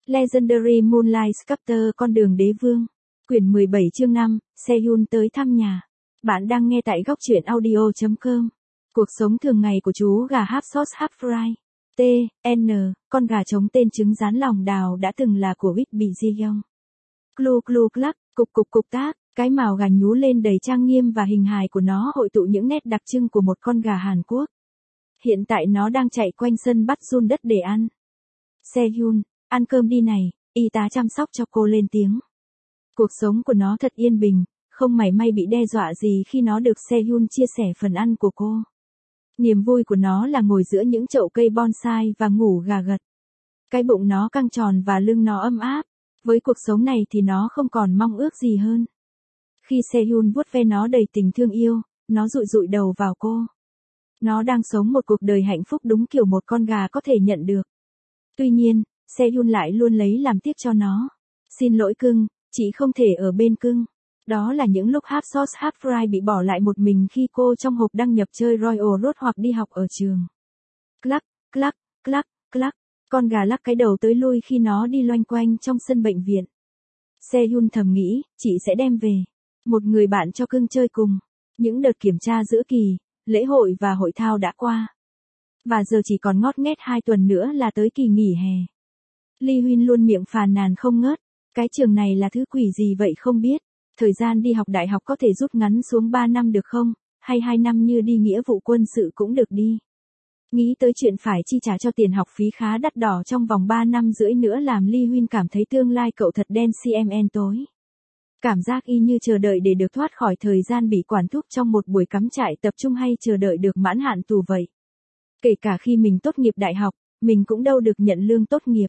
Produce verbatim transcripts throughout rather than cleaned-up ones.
Legendary Moonlight Sculptor con đường đế vương. Quyển mười bảy chương năm, Sehun tới thăm nhà. Bạn đang nghe tại góc truyện audio chấm com. Cuộc sống thường ngày của chú gà half sauce half fry. T, N, con gà trống tên trứng rán lòng đào đã từng là của Whitby Jeong. Clu clu clack, cục cục cục tác, cái mào gà nhú lên đầy trang nghiêm và hình hài của nó hội tụ những nét đặc trưng của một con gà Hàn Quốc. Hiện tại nó đang chạy quanh sân bắt giun đất để ăn. Sehun, ăn cơm đi này, y tá chăm sóc cho cô lên tiếng. Cuộc sống của nó thật yên bình, không mảy may bị đe dọa gì khi nó được Sehun chia sẻ phần ăn của cô. Niềm vui của nó là ngồi giữa những chậu cây bonsai và ngủ gà gật. Cái bụng nó căng tròn và lưng nó ấm áp. Với cuộc sống này thì nó không còn mong ước gì hơn. Khi Sehun vuốt ve nó đầy tình thương yêu, nó dụi dụi đầu vào cô. Nó đang sống một cuộc đời hạnh phúc đúng kiểu một con gà có thể nhận được. Tuy nhiên, Sehun lại luôn lấy làm tiếc cho nó. Xin lỗi cưng, chị không thể ở bên cưng. Đó là những lúc half sauce half fry bị bỏ lại một mình khi cô trong hộp đăng nhập chơi Royal Road hoặc đi học ở trường. Clack, clack, clack, clack. Con gà lắc cái đầu tới lui khi nó đi loanh quanh trong sân bệnh viện. Sehun thầm nghĩ, chị sẽ đem về một người bạn cho cưng chơi cùng. Những đợt kiểm tra giữa kỳ, lễ hội và hội thao đã qua. Và giờ chỉ còn ngót nghét hai tuần nữa là tới kỳ nghỉ hè. Lee Huynh luôn miệng phàn nàn không ngớt. Cái trường này là thứ quỷ gì vậy không biết. Thời gian đi học đại học có thể rút ngắn xuống ba năm được không? Hay hai năm như đi nghĩa vụ quân sự cũng được đi. Nghĩ tới chuyện phải chi trả cho tiền học phí khá đắt đỏ trong vòng ba năm rưỡi nữa làm Lee Huynh cảm thấy tương lai cậu thật đen xì mn tối. Cảm giác y như chờ đợi để được thoát khỏi thời gian bị quản thúc trong một buổi cắm trại tập trung hay chờ đợi được mãn hạn tù vậy. Kể cả khi mình tốt nghiệp đại học, mình cũng đâu được nhận lương tốt nghiệp.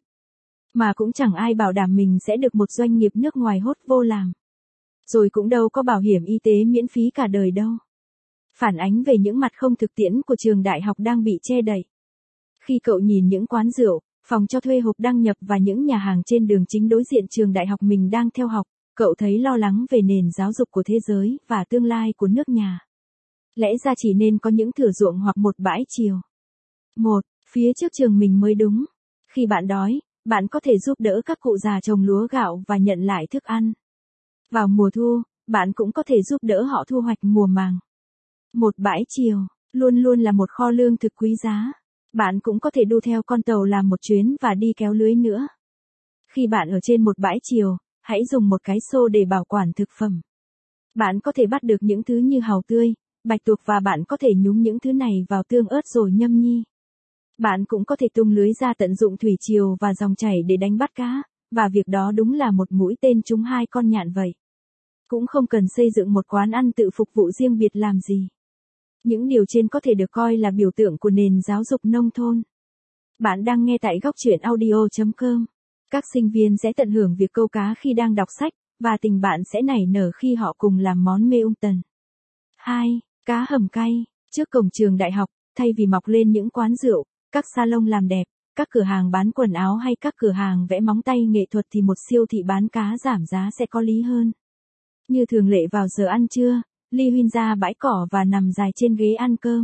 Mà cũng chẳng ai bảo đảm mình sẽ được một doanh nghiệp nước ngoài hốt vô làm. Rồi cũng đâu có bảo hiểm y tế miễn phí cả đời đâu. Phản ánh về những mặt không thực tiễn của trường đại học đang bị che đậy. Khi cậu nhìn những quán rượu, phòng cho thuê hộp đăng nhập và những nhà hàng trên đường chính đối diện trường đại học mình đang theo học, cậu thấy lo lắng về nền giáo dục của thế giới và tương lai của nước nhà. Lẽ ra chỉ nên có những thửa ruộng hoặc một bãi chiều. Một, phía trước trường mình mới đúng. Khi bạn đói, bạn có thể giúp đỡ các cụ già trồng lúa gạo và nhận lại thức ăn. Vào mùa thu, bạn cũng có thể giúp đỡ họ thu hoạch mùa màng. Một bãi chiều, luôn luôn là một kho lương thực quý giá. Bạn cũng có thể đu theo con tàu làm một chuyến và đi kéo lưới nữa. Khi bạn ở trên một bãi chiều, hãy dùng một cái xô để bảo quản thực phẩm. Bạn có thể bắt được những thứ như hàu tươi, bạch tuộc và bạn có thể nhúng những thứ này vào tương ớt rồi nhâm nhi. Bạn cũng có thể tung lưới ra tận dụng thủy triều và dòng chảy để đánh bắt cá, và việc đó đúng là một mũi tên trúng hai con nhạn vậy. Cũng không cần xây dựng một quán ăn tự phục vụ riêng biệt làm gì. Những điều trên có thể được coi là biểu tượng của nền giáo dục nông thôn. Bạn đang nghe tại góc truyện audio chấm com. Các sinh viên sẽ tận hưởng việc câu cá khi đang đọc sách, và tình bạn sẽ nảy nở khi họ cùng làm món mê ung tần. hai. Cá hầm cay. Trước cổng trường đại học, thay vì mọc lên những quán rượu, các salon làm đẹp, các cửa hàng bán quần áo hay các cửa hàng vẽ móng tay nghệ thuật thì một siêu thị bán cá giảm giá sẽ có lý hơn. Như thường lệ vào giờ ăn trưa, Lee Huynh ra bãi cỏ và nằm dài trên ghế ăn cơm.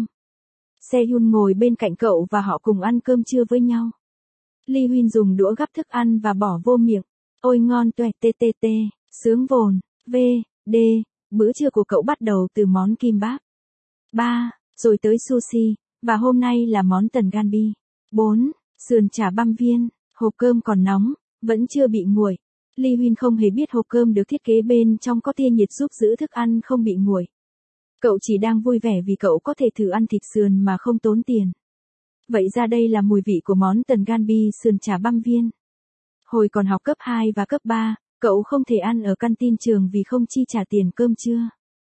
Sehun ngồi bên cạnh cậu và họ cùng ăn cơm trưa với nhau. Lee Huynh dùng đũa gắp thức ăn và bỏ vô miệng. Ôi ngon tuệ tê tê tê, sướng vồn, v, d, bữa trưa của cậu bắt đầu từ món kim báp. ba. Rồi tới sushi, và hôm nay là món tần ganbi. bốn. Sườn chả băm viên, hộp cơm còn nóng, vẫn chưa bị nguội. Lee Huynh không hề biết hộp cơm được thiết kế bên trong có tia nhiệt giúp giữ thức ăn không bị nguội. Cậu chỉ đang vui vẻ vì cậu có thể thử ăn thịt sườn mà không tốn tiền. Vậy ra đây là mùi vị của món tần ganbi sườn chả băm viên. Hồi còn học cấp hai và cấp ba, cậu không thể ăn ở canteen trường vì không chi trả tiền cơm trưa.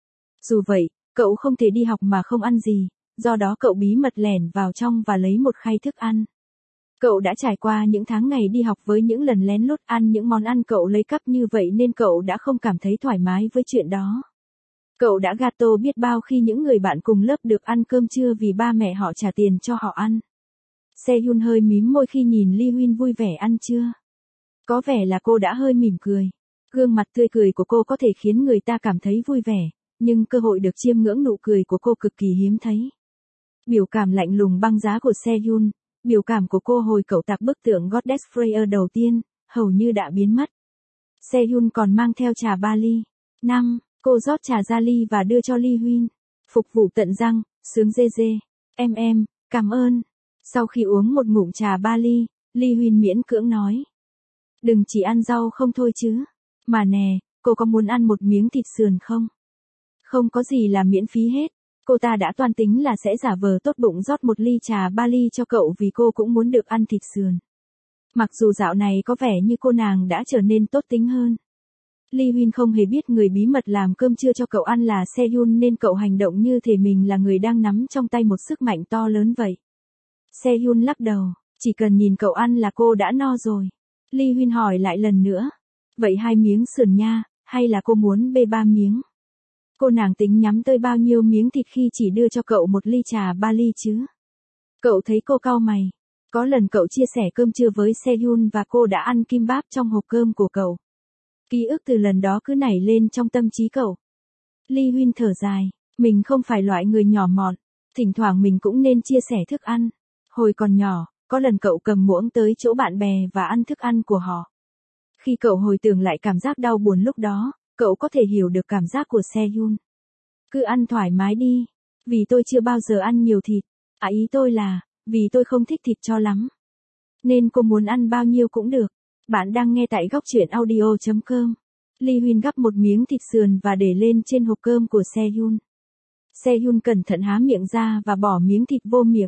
Dù vậy, cậu không thể đi học mà không ăn gì, do đó cậu bí mật lẻn vào trong và lấy một khay thức ăn. Cậu đã trải qua những tháng ngày đi học với những lần lén lút ăn những món ăn cậu lấy cắp như vậy nên cậu đã không cảm thấy thoải mái với chuyện đó. Cậu đã gato biết bao khi những người bạn cùng lớp được ăn cơm trưa vì ba mẹ họ trả tiền cho họ ăn. Sehun hơi mím môi khi nhìn Lee Huynh vui vẻ ăn trưa. Có vẻ là cô đã hơi mỉm cười. Gương mặt tươi cười của cô có thể khiến người ta cảm thấy vui vẻ, nhưng cơ hội được chiêm ngưỡng nụ cười của cô cực kỳ hiếm thấy. Biểu cảm lạnh lùng băng giá của Sehun, biểu cảm của cô hồi cậu tạc bức tượng Goddess Freya đầu tiên, hầu như đã biến mất. Sehun còn mang theo trà ba ly. năm. Cô rót trà ra ly và đưa cho Lee Huyên. Phục vụ tận răng, sướng dê dê. Em em, cảm ơn. Sau khi uống một ngụm trà ba ly, Lee Huyên miễn cưỡng nói. Đừng chỉ ăn rau không thôi chứ. Mà nè, cô có muốn ăn một miếng thịt sườn không? Không có gì là miễn phí hết. Cô ta đã toan tính là sẽ giả vờ tốt bụng rót một ly trà ba ly cho cậu vì cô cũng muốn được ăn thịt sườn. Mặc dù dạo này có vẻ như cô nàng đã trở nên tốt tính hơn. Lee Huyên không hề biết người bí mật làm cơm trưa cho cậu ăn là Sehun nên cậu hành động như thể mình là người đang nắm trong tay một sức mạnh to lớn vậy. Sehun lắc đầu, chỉ cần nhìn cậu ăn là cô đã no rồi. Lee Huyên hỏi lại lần nữa. Vậy hai miếng sườn nha, hay là cô muốn bê ba miếng? Cô nàng tính nhắm tới bao nhiêu miếng thịt khi chỉ đưa cho cậu một ly trà ba ly chứ? Cậu thấy cô cau mày. Có lần cậu chia sẻ cơm trưa với Sehun và cô đã ăn kimbap trong hộp cơm của cậu. Ký ức từ lần đó cứ nảy lên trong tâm trí cậu. Lee Huyên thở dài, mình không phải loại người nhỏ mọn, thỉnh thoảng mình cũng nên chia sẻ thức ăn. Hồi còn nhỏ, có lần cậu cầm muỗng tới chỗ bạn bè và ăn thức ăn của họ. Khi cậu hồi tưởng lại cảm giác đau buồn lúc đó, cậu có thể hiểu được cảm giác của Sehun. Cứ ăn thoải mái đi, vì tôi chưa bao giờ ăn nhiều thịt. À ý tôi là, vì tôi không thích thịt cho lắm. Nên cô muốn ăn bao nhiêu cũng được. Bạn đang nghe tại góc truyện audio chấm com. Lee Huyên gắp một miếng thịt sườn và để lên trên hộp cơm của Sehun. Sehun cẩn thận há miệng ra và bỏ miếng thịt vô miệng.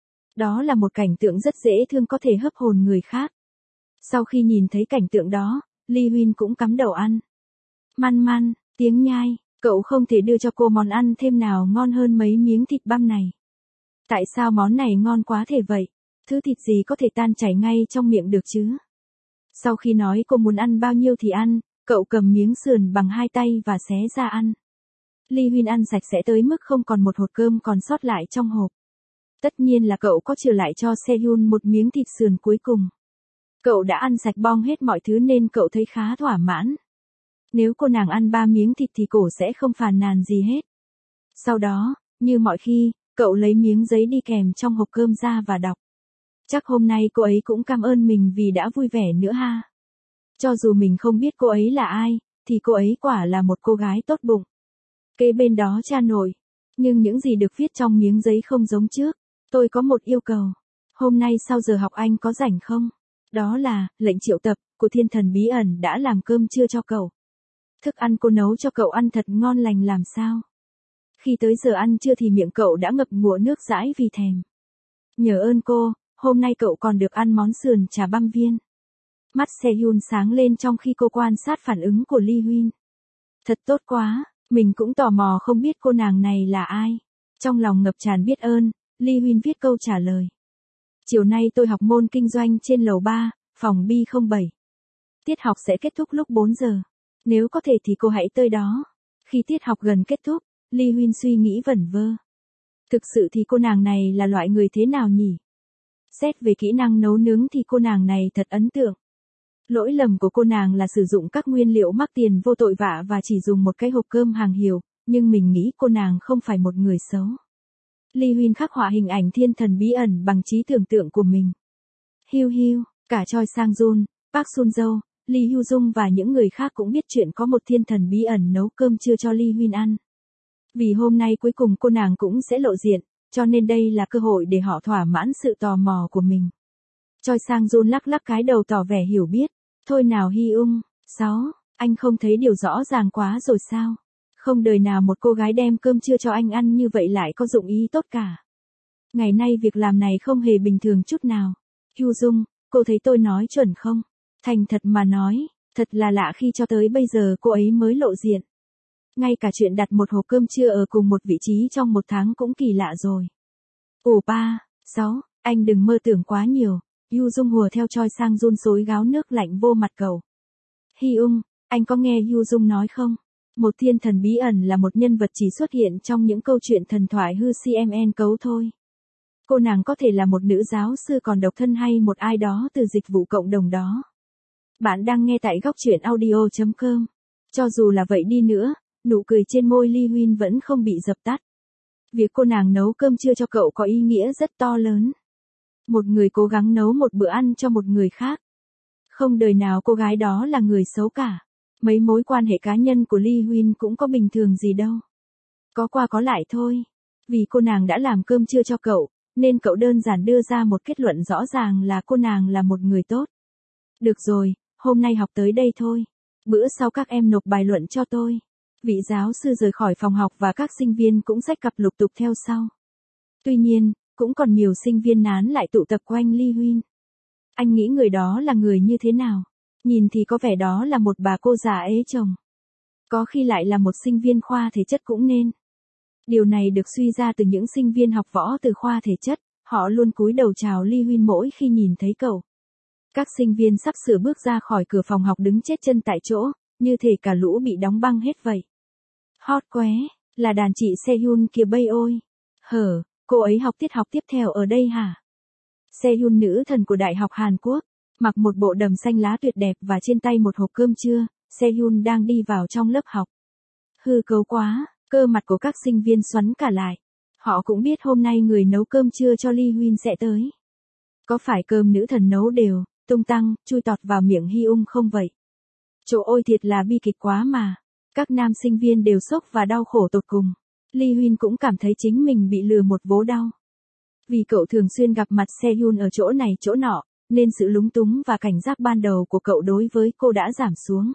Đó là một cảnh tượng rất dễ thương có thể hấp hồn người khác. Sau khi nhìn thấy cảnh tượng đó, Lee Huyên cũng cắm đầu ăn. Man man, tiếng nhai, cậu không thể đưa cho cô món ăn thêm nào ngon hơn mấy miếng thịt băm này. Tại sao món này ngon quá thể vậy? Thứ thịt gì có thể tan chảy ngay trong miệng được chứ? Sau khi nói cô muốn ăn bao nhiêu thì ăn, cậu cầm miếng sườn bằng hai tay và xé ra ăn. Lee Huyên ăn sạch sẽ tới mức không còn một hột cơm còn sót lại trong hộp. Tất nhiên là cậu có trừ lại cho Sehun một miếng thịt sườn cuối cùng. Cậu đã ăn sạch bong hết mọi thứ nên cậu thấy khá thỏa mãn. Nếu cô nàng ăn ba miếng thịt thì cổ sẽ không phàn nàn gì hết. Sau đó, như mọi khi, cậu lấy miếng giấy đi kèm trong hộp cơm ra và đọc. Chắc hôm nay cô ấy cũng cảm ơn mình vì đã vui vẻ nữa ha. Cho dù mình không biết cô ấy là ai, thì cô ấy quả là một cô gái tốt bụng. Kế bên đó cha nội. Nhưng những gì được viết trong miếng giấy không giống trước. Tôi có một yêu cầu. Hôm nay sau giờ học anh có rảnh không? Đó là, lệnh triệu tập, của thiên thần bí ẩn đã làm cơm trưa cho cậu. Thức ăn cô nấu cho cậu ăn thật ngon lành làm sao? Khi tới giờ ăn trưa thì miệng cậu đã ngập ngụa nước dãi vì thèm. Nhờ ơn cô, hôm nay cậu còn được ăn món sườn chả băm viên. Mắt Sehun sáng lên trong khi cô quan sát phản ứng của Lee Huyên. Thật tốt quá, mình cũng tò mò không biết cô nàng này là ai. Trong lòng ngập tràn biết ơn, Lee Huyên viết câu trả lời. Chiều nay tôi học môn kinh doanh trên lầu ba, phòng B không bảy. Tiết học sẽ kết thúc lúc bốn giờ. Nếu có thể thì cô hãy tới đó. Khi tiết học gần kết thúc, Lee Huyên suy nghĩ vẩn vơ. Thực sự thì cô nàng này là loại người thế nào nhỉ? Xét về kỹ năng nấu nướng thì cô nàng này thật ấn tượng. Lỗi lầm của cô nàng là sử dụng các nguyên liệu mắc tiền vô tội vạ và chỉ dùng một cái hộp cơm hàng hiệu, nhưng mình nghĩ cô nàng không phải một người xấu. Lee Huyên khắc họa hình ảnh thiên thần bí ẩn bằng trí tưởng tượng của mình. Hiu hiu, cả Choi Sang Jun, Park Sun Jo, Lee Hyu Jung và những người khác cũng biết chuyện có một thiên thần bí ẩn nấu cơm trưa cho Lee Huyên ăn. Vì hôm nay cuối cùng cô nàng cũng sẽ lộ diện, cho nên đây là cơ hội để họ thỏa mãn sự tò mò của mình. Choi Sang Jun lắc lắc cái đầu tỏ vẻ hiểu biết. Thôi nào Hyung, sáu, anh không thấy điều rõ ràng quá rồi sao? Không đời nào một cô gái đem cơm trưa cho anh ăn như vậy lại có dụng ý tốt cả. Ngày nay việc làm này không hề bình thường chút nào. Hyu Jung, cô thấy tôi nói chuẩn không? Thành thật mà nói, thật là lạ khi cho tới bây giờ cô ấy mới lộ diện. Ngay cả chuyện đặt một hộp cơm trưa ở cùng một vị trí trong một tháng cũng kỳ lạ rồi. Ủa ba, sáu, anh đừng mơ tưởng quá nhiều. Hyu Jung hùa theo Choi Sang Jun xối gáo nước lạnh vô mặt cậu. Hyung, anh có nghe Hyu Jung nói không? Một thiên thần bí ẩn là một nhân vật chỉ xuất hiện trong những câu chuyện thần thoại hư cmn cấu thôi. Cô nàng có thể là một nữ giáo sư còn độc thân hay một ai đó từ dịch vụ cộng đồng đó. Bạn đang nghe tại góc truyện audio chấm com. Cho dù là vậy đi nữa, nụ cười trên môi Lee Huyên vẫn không bị dập tắt. Việc cô nàng nấu cơm trưa cho cậu có ý nghĩa rất to lớn. Một người cố gắng nấu một bữa ăn cho một người khác. Không đời nào cô gái đó là người xấu cả. Mấy mối quan hệ cá nhân của Lee Huyên cũng có bình thường gì đâu. Có qua có lại thôi. Vì cô nàng đã làm cơm trưa cho cậu, nên cậu đơn giản đưa ra một kết luận rõ ràng là cô nàng là một người tốt. Được rồi, hôm nay học tới đây thôi. Bữa sau các em nộp bài luận cho tôi. Vị giáo sư rời khỏi phòng học và các sinh viên cũng xách cặp lục tục theo sau. Tuy nhiên, cũng còn nhiều sinh viên nán lại tụ tập quanh Lee Huyên. Anh nghĩ người đó là người như thế nào? Nhìn thì có vẻ đó là một bà cô già ế chồng. Có khi lại là một sinh viên khoa thể chất cũng nên. Điều này được suy ra từ những sinh viên học võ từ khoa thể chất, họ luôn cúi đầu chào Lee Huyên mỗi khi nhìn thấy cậu. Các sinh viên sắp sửa bước ra khỏi cửa phòng học đứng chết chân tại chỗ, như thể cả lũ bị đóng băng hết vậy. Hot quá, là đàn chị Sehun kìa bây ôi. Hở, cô ấy học tiết học tiếp theo ở đây hả? Sehun nữ thần của Đại học Hàn Quốc, mặc một bộ đầm xanh lá tuyệt đẹp và trên tay một hộp cơm trưa, Sehun đang đi vào trong lớp học. Hư cấu quá, cơ mặt của các sinh viên xoắn cả lại. Họ cũng biết hôm nay người nấu cơm trưa cho Lee Huyên sẽ tới. Có phải cơm nữ thần nấu đều, tung tăng, chui tọt vào miệng Hyung không vậy? Chỗ ôi thiệt là bi kịch quá mà. Các nam sinh viên đều sốc và đau khổ tột cùng. Lee Huyên cũng cảm thấy chính mình bị lừa một vố đau. Vì cậu thường xuyên gặp mặt Sehun ở chỗ này chỗ nọ, nên sự lúng túng và cảnh giác ban đầu của cậu đối với cô đã giảm xuống.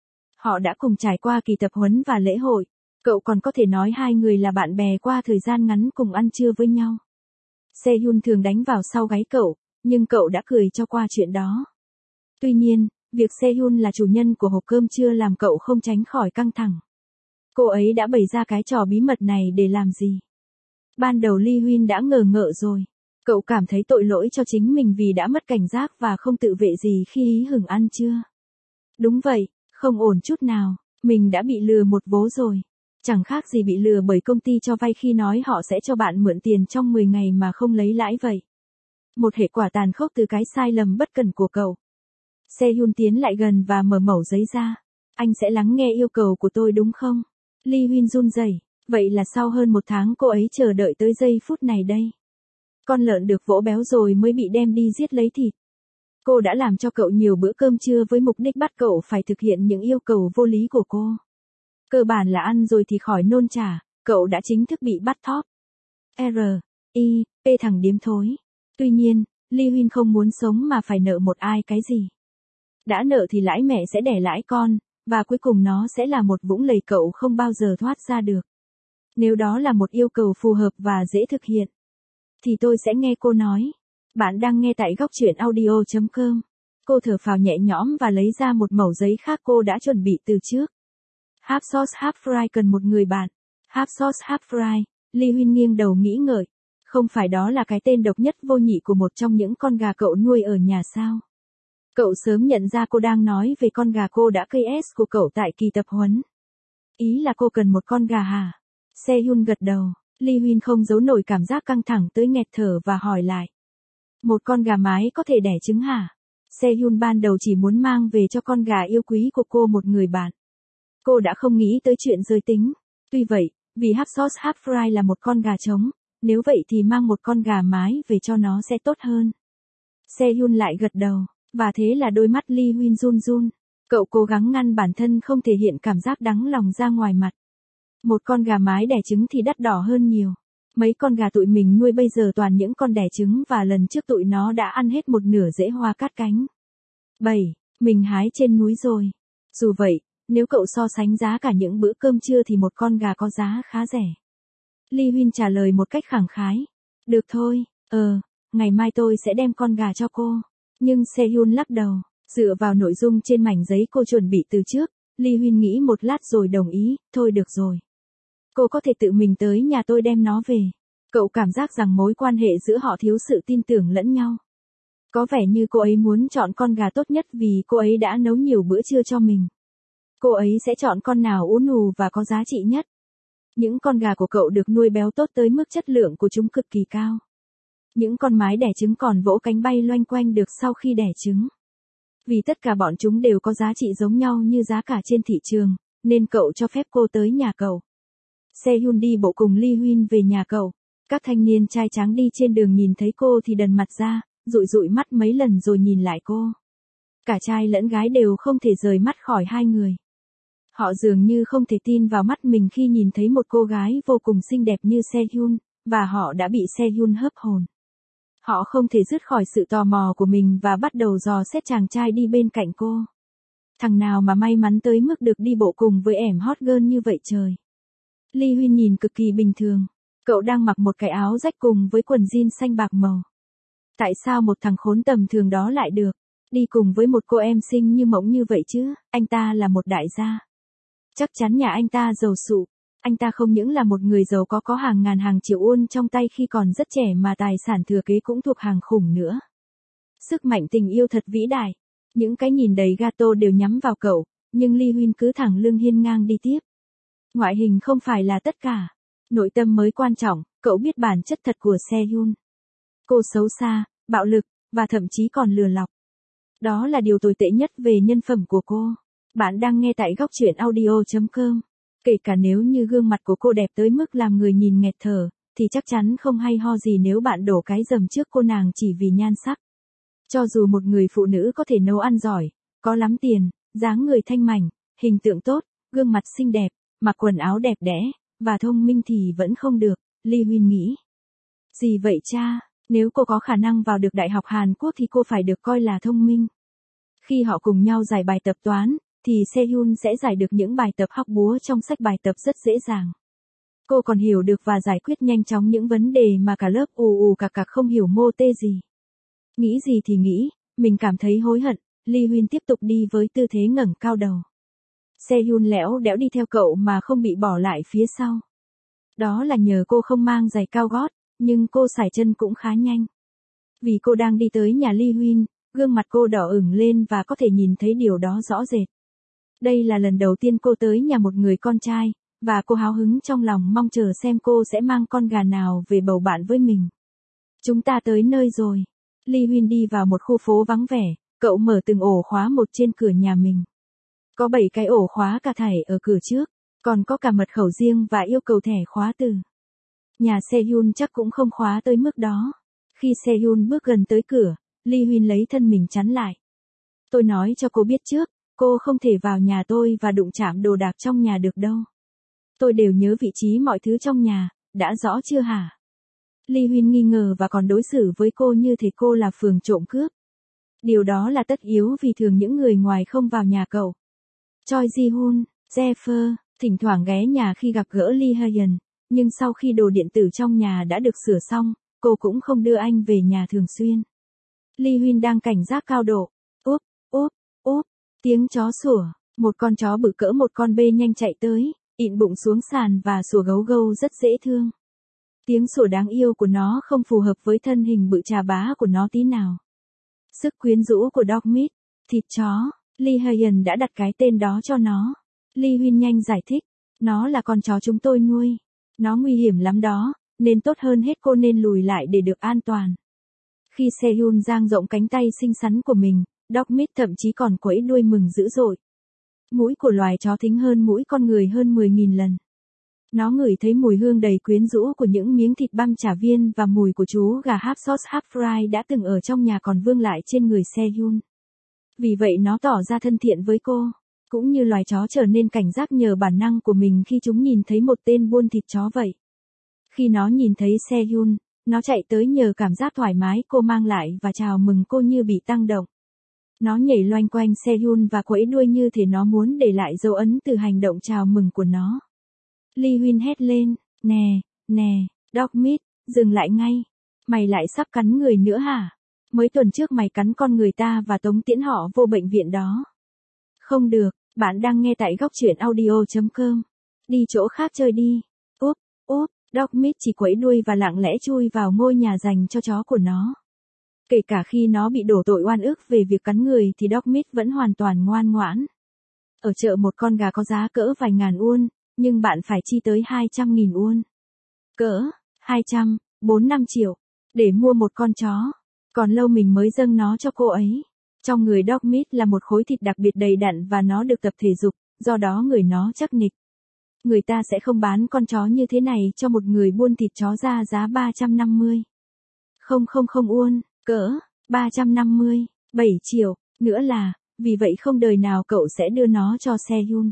Họ đã cùng trải qua kỳ tập huấn và lễ hội. Cậu còn có thể nói hai người là bạn bè qua thời gian ngắn cùng ăn trưa với nhau. Sehun thường đánh vào sau gáy cậu, nhưng cậu đã cười cho qua chuyện đó. Tuy nhiên, việc Sehun là chủ nhân của hộp cơm trưa làm cậu không tránh khỏi căng thẳng. Cô ấy đã bày ra cái trò bí mật này để làm gì? Ban đầu Lee Huyên đã ngờ ngợ rồi. Cậu cảm thấy tội lỗi cho chính mình vì đã mất cảnh giác và không tự vệ gì khi hí hửng ăn trưa. Đúng vậy, không ổn chút nào, mình đã bị lừa một vố rồi. Chẳng khác gì bị lừa bởi công ty cho vay khi nói họ sẽ cho bạn mượn tiền trong mười ngày mà không lấy lãi vậy. Một hệ quả tàn khốc từ cái sai lầm bất cẩn của cậu. Sehun tiến lại gần và mở mẩu giấy ra. Anh sẽ lắng nghe yêu cầu của tôi đúng không? Lee Huyên run rẩy. Vậy là sau hơn một tháng cô ấy chờ đợi tới giây phút này đây. Con lợn được vỗ béo rồi mới bị đem đi giết lấy thịt. Cô đã làm cho cậu nhiều bữa cơm trưa với mục đích bắt cậu phải thực hiện những yêu cầu vô lý của cô. Cơ bản là ăn rồi thì khỏi nôn chả, cậu đã chính thức bị bắt thóp. R, I, P thằng điếm thối. Tuy nhiên, Lee Huyên không muốn sống mà phải nợ một ai cái gì. Đã nợ thì lãi mẹ sẽ đẻ lãi con, và cuối cùng nó sẽ là một vũng lầy cậu không bao giờ thoát ra được. Nếu đó là một yêu cầu phù hợp và dễ thực hiện, thì tôi sẽ nghe cô nói. Bạn đang nghe tại góc truyện audio chấm com. Cô thở phào nhẹ nhõm và lấy ra một mẩu giấy khác cô đã chuẩn bị từ trước. Half sauce half fry cần một người bạn. Half sauce half fry, Lee Huyên nghiêng đầu nghĩ ngợi. Không phải đó là cái tên độc nhất vô nhị của một trong những con gà cậu nuôi ở nhà sao? Cậu sớm nhận ra cô đang nói về con gà cô đã cây ét của cậu tại kỳ tập huấn. Ý là cô cần một con gà hả? Sehun gật đầu. Lee Huyên không giấu nổi cảm giác căng thẳng tới nghẹt thở và hỏi lại. Một con gà mái có thể đẻ trứng hả? Sehun ban đầu chỉ muốn mang về cho con gà yêu quý của cô một người bạn. Cô đã không nghĩ tới chuyện giới tính. Tuy vậy, vì half sauce half fry là một con gà trống, nếu vậy thì mang một con gà mái về cho nó sẽ tốt hơn. Sehun lại gật đầu, và thế là đôi mắt Lee Huyên run run. Cậu cố gắng ngăn bản thân không thể hiện cảm giác đắng lòng ra ngoài mặt. Một con gà mái đẻ trứng thì đắt đỏ hơn nhiều. Mấy con gà tụi mình nuôi bây giờ toàn những con đẻ trứng và lần trước tụi nó đã ăn hết một nửa rễ hoa cát cánh. bảy. Mình hái trên núi rồi. Dù vậy, nếu cậu so sánh giá cả những bữa cơm trưa thì một con gà có giá khá rẻ. Lee Huyên trả lời một cách khẳng khái. Được thôi, ờ, ngày mai tôi sẽ đem con gà cho cô. Nhưng Sehun lắc đầu, dựa vào nội dung trên mảnh giấy cô chuẩn bị từ trước, Lee Huyên nghĩ một lát rồi đồng ý, thôi được rồi. Cô có thể tự mình tới nhà tôi đem nó về. Cậu cảm giác rằng mối quan hệ giữa họ thiếu sự tin tưởng lẫn nhau. Có vẻ như cô ấy muốn chọn con gà tốt nhất vì cô ấy đã nấu nhiều bữa trưa cho mình. Cô ấy sẽ chọn con nào ú nù và có giá trị nhất. Những con gà của cậu được nuôi béo tốt tới mức chất lượng của chúng cực kỳ cao. Những con mái đẻ trứng còn vỗ cánh bay loanh quanh được sau khi đẻ trứng. Vì tất cả bọn chúng đều có giá trị giống nhau như giá cả trên thị trường, nên cậu cho phép cô tới nhà cậu. Sehun đi bộ cùng Lee Huyên về nhà cậu. Các thanh niên trai tráng đi trên đường nhìn thấy cô thì đần mặt ra, dụi dụi mắt mấy lần rồi nhìn lại cô. Cả trai lẫn gái đều không thể rời mắt khỏi hai người. Họ dường như không thể tin vào mắt mình khi nhìn thấy một cô gái vô cùng xinh đẹp như Sehun, và họ đã bị Sehun hấp hồn. Họ không thể dứt khỏi sự tò mò của mình và bắt đầu dò xét chàng trai đi bên cạnh cô. Thằng nào mà may mắn tới mức được đi bộ cùng với ẻm hot girl như vậy trời. Lee Huyên nhìn cực kỳ bình thường. Cậu đang mặc một cái áo rách cùng với quần jean xanh bạc màu. Tại sao một thằng khốn tầm thường đó lại được đi cùng với một cô em xinh như mộng như vậy chứ? Anh ta là một đại gia. Chắc chắn nhà anh ta giàu sụ. Anh ta không những là một người giàu có có hàng ngàn hàng triệu won trong tay khi còn rất trẻ mà tài sản thừa kế cũng thuộc hàng khủng nữa. Sức mạnh tình yêu thật vĩ đại. Những cái nhìn đầy gato đều nhắm vào cậu, nhưng Lee Huyên cứ thẳng lưng hiên ngang đi tiếp. Ngoại hình không phải là tất cả. Nội tâm mới quan trọng, cậu biết bản chất thật của Sehun. Cô xấu xa, bạo lực, và thậm chí còn lừa lọc. Đó là điều tồi tệ nhất về nhân phẩm của cô. Bạn đang nghe tại góc truyện audio chấm com. Kể cả nếu như gương mặt của cô đẹp tới mức làm người nhìn nghẹt thở, thì chắc chắn không hay ho gì nếu bạn đổ cái dầm trước cô nàng chỉ vì nhan sắc. Cho dù một người phụ nữ có thể nấu ăn giỏi, có lắm tiền, dáng người thanh mảnh, hình tượng tốt, gương mặt xinh đẹp, mặc quần áo đẹp đẽ, và thông minh thì vẫn không được, Lee Huyên nghĩ. Gì vậy cha, nếu cô có khả năng vào được Đại học Hàn Quốc thì cô phải được coi là thông minh. Khi họ cùng nhau giải bài tập toán, thì Sehun sẽ giải được những bài tập hóc búa trong sách bài tập rất dễ dàng. Cô còn hiểu được và giải quyết nhanh chóng những vấn đề mà cả lớp ù ù cạc cạc không hiểu mô tê gì. Nghĩ gì thì nghĩ, mình cảm thấy hối hận, Lee Huyên tiếp tục đi với tư thế ngẩng cao đầu. Sehun lẽo đẽo đi theo cậu mà không bị bỏ lại phía sau. Đó là nhờ cô không mang giày cao gót, nhưng cô sải chân cũng khá nhanh. Vì cô đang đi tới nhà Lee Huyên, gương mặt cô đỏ ửng lên và có thể nhìn thấy điều đó rõ rệt. Đây là lần đầu tiên cô tới nhà một người con trai, và cô háo hứng trong lòng mong chờ xem cô sẽ mang con gà nào về bầu bạn với mình. Chúng ta tới nơi rồi. Lee Huyên đi vào một khu phố vắng vẻ, cậu mở từng ổ khóa một trên cửa nhà mình. Có bảy cái ổ khóa cả thảy ở cửa trước, còn có cả mật khẩu riêng và yêu cầu thẻ khóa từ. Nhà Sehun chắc cũng không khóa tới mức đó. Khi Sehun bước gần tới cửa, Lee Huyên lấy thân mình chắn lại. Tôi nói cho cô biết trước, cô không thể vào nhà tôi và đụng chạm đồ đạc trong nhà được đâu. Tôi đều nhớ vị trí mọi thứ trong nhà, đã rõ chưa hả? Lee Huyên nghi ngờ và còn đối xử với cô như thể cô là phường trộm cướp. Điều đó là tất yếu vì thường những người ngoài không vào nhà cậu. Choi Ji-hun, Jeffer, thỉnh thoảng ghé nhà khi gặp gỡ Lee Hyun, nhưng sau khi đồ điện tử trong nhà đã được sửa xong, cô cũng không đưa anh về nhà thường xuyên. Lee Huyên đang cảnh giác cao độ. Úp, úp, úp, tiếng chó sủa, một con chó bự cỡ một con bê nhanh chạy tới, ịn bụng xuống sàn và sủa gấu gâu rất dễ thương. Tiếng sủa đáng yêu của nó không phù hợp với thân hình bự chà bá của nó tí nào. Sức quyến rũ của dog meat, thịt chó, Lee Hyun đã đặt cái tên đó cho nó. Lee Huyên nhanh giải thích, nó là con chó chúng tôi nuôi. Nó nguy hiểm lắm đó, nên tốt hơn hết cô nên lùi lại để được an toàn. Khi Sehun dang rộng cánh tay xinh xắn của mình, dog meat thậm chí còn quẫy đuôi mừng dữ dội. Mũi của loài chó thính hơn mũi con người hơn mười nghìn lần. Nó ngửi thấy mùi hương đầy quyến rũ của những miếng thịt băm chả viên và mùi của chú gà half sauce half fry đã từng ở trong nhà còn vương lại trên người Sehun. Vì vậy nó tỏ ra thân thiện với cô, cũng như loài chó trở nên cảnh giác nhờ bản năng của mình khi chúng nhìn thấy một tên buôn thịt chó vậy. Khi nó nhìn thấy Sehun, nó chạy tới nhờ cảm giác thoải mái cô mang lại và chào mừng cô như bị tăng động. Nó nhảy loanh quanh Sehun và quẫy đuôi như thể nó muốn để lại dấu ấn từ hành động chào mừng của nó. Lee Huyên hét lên, nè, nè, dog meat, dừng lại ngay. Mày lại sắp cắn người nữa hả? Mới tuần trước mày cắn con người ta và tống tiễn họ vô bệnh viện đó. Không được, bạn đang nghe tại góc truyện audio chấm com. Đi chỗ khác chơi đi. Úp, úp, dog meat chỉ quẫy đuôi và lặng lẽ chui vào ngôi nhà dành cho chó của nó. Kể cả khi nó bị đổ tội oan ức về việc cắn người thì dog meat vẫn hoàn toàn ngoan ngoãn. Ở chợ một con gà có giá cỡ vài ngàn won, nhưng bạn phải chi tới hai trăm nghìn won. Cỡ, hai trăm, bốn năm triệu, để mua một con chó. Còn lâu mình mới dâng nó cho cô ấy. Trong người dog meat là một khối thịt đặc biệt đầy đặn và nó được tập thể dục, do đó người nó chắc nịch. Người ta sẽ không bán con chó như thế này cho một người buôn thịt chó ra giá ba trăm năm mươi. Không không không won, cỡ, ba trăm năm mươi, bảy triệu. Nữa là, vì vậy không đời nào cậu sẽ đưa nó cho Sehun.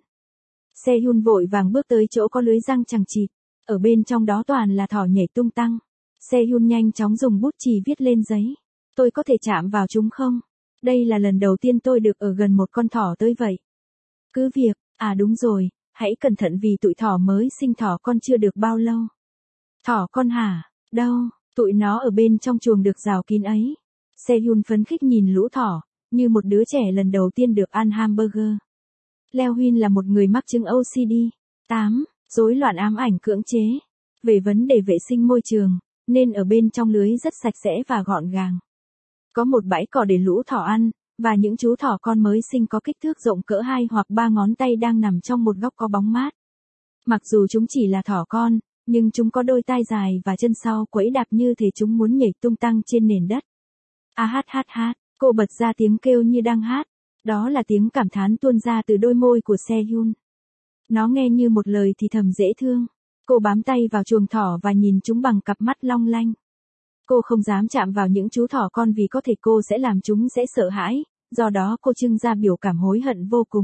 Sehun vội vàng bước tới chỗ có lưới răng chằng chịt, ở bên trong đó toàn là thỏ nhảy tung tăng. Sehun nhanh chóng dùng bút chì viết lên giấy. Tôi có thể chạm vào chúng không? Đây là lần đầu tiên tôi được ở gần một con thỏ tới vậy. Cứ việc, à đúng rồi, hãy cẩn thận vì tụi thỏ mới sinh thỏ con chưa được bao lâu. Thỏ con hả? Đâu, tụi nó ở bên trong chuồng được rào kín ấy. Sehun phấn khích nhìn lũ thỏ, như một đứa trẻ lần đầu tiên được ăn hamburger. Leo Huynh là một người mắc chứng ô xê đê. tám. Rối loạn ám ảnh cưỡng chế. Về vấn đề vệ sinh môi trường, nên ở bên trong lưới rất sạch sẽ và gọn gàng. Có một bãi cỏ để lũ thỏ ăn, và những chú thỏ con mới sinh có kích thước rộng cỡ hai hoặc ba ngón tay đang nằm trong một góc có bóng mát. Mặc dù chúng chỉ là thỏ con, nhưng chúng có đôi tai dài và chân sau quẫy đạp như thể chúng muốn nhảy tung tăng trên nền đất. A hát hát hát, cô bật ra tiếng kêu như đang hát. Đó là tiếng cảm thán tuôn ra từ đôi môi của Sehun. Nó nghe như một lời thì thầm dễ thương. Cô bám tay vào chuồng thỏ và nhìn chúng bằng cặp mắt long lanh. Cô không dám chạm vào những chú thỏ con vì có thể cô sẽ làm chúng sẽ sợ hãi, do đó cô trưng ra biểu cảm hối hận vô cùng.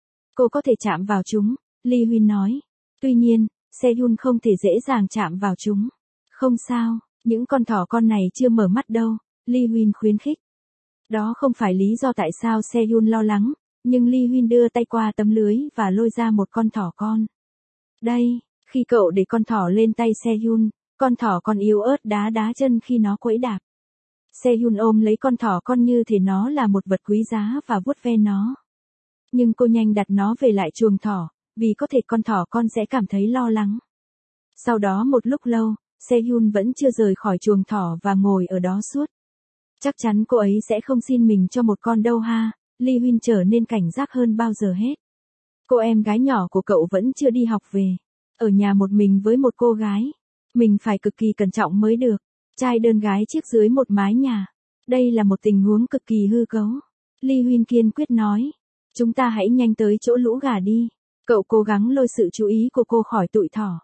Cô có thể chạm vào chúng, Lee Huynh nói. Tuy nhiên, Sehun không thể dễ dàng chạm vào chúng. Không sao, những con thỏ con này chưa mở mắt đâu, Lee Huynh khuyến khích. Đó không phải lý do tại sao Sehun lo lắng, nhưng Lee Huynh đưa tay qua tấm lưới và lôi ra một con thỏ con. Đây, khi cậu để con thỏ lên tay Sehun, con thỏ con yếu ớt đá đá chân khi nó quẫy đạp. Sehun ôm lấy con thỏ con như thể nó là một vật quý giá và vuốt ve nó. Nhưng cô nhanh đặt nó về lại chuồng thỏ, vì có thể con thỏ con sẽ cảm thấy lo lắng. Sau đó một lúc lâu, Sehun vẫn chưa rời khỏi chuồng thỏ và ngồi ở đó suốt. Chắc chắn cô ấy sẽ không xin mình cho một con đâu ha, Lee Huynh trở nên cảnh giác hơn bao giờ hết. Cô em gái nhỏ của cậu vẫn chưa đi học về, ở nhà một mình với một cô gái. Mình phải cực kỳ cẩn trọng mới được. Trai đơn gái chiếc dưới một mái nhà. Đây là một tình huống cực kỳ hư cấu. Lee Huynh kiên quyết nói. Chúng ta hãy nhanh tới chỗ lũ gà đi. Cậu cố gắng lôi sự chú ý của cô khỏi tụi thỏ.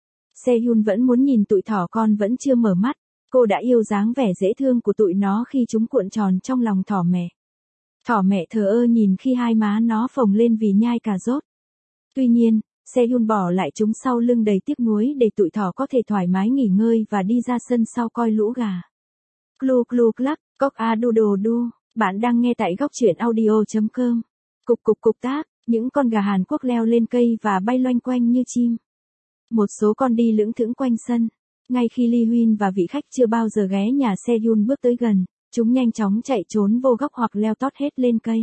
Sehun vẫn muốn nhìn tụi thỏ con vẫn chưa mở mắt. Cô đã yêu dáng vẻ dễ thương của tụi nó khi chúng cuộn tròn trong lòng thỏ mẹ. Thỏ mẹ thờ ơ nhìn khi hai má nó phồng lên vì nhai cà rốt. Tuy nhiên, Sehun bỏ lại chúng sau lưng đầy tiếc nuối để tụi thỏ có thể thoải mái nghỉ ngơi và đi ra sân sau coi lũ gà. Clu clu cluck, cock a doodle doo. Bạn đang nghe tại góc truyện audio chấm com. Cục cục cục tác, những con gà Hàn Quốc leo lên cây và bay loanh quanh như chim. Một số con đi lững thững quanh sân. Ngay khi Lee Huynh và vị khách chưa bao giờ ghé nhà Sehun bước tới gần, chúng nhanh chóng chạy trốn vô góc hoặc leo tót hết lên cây.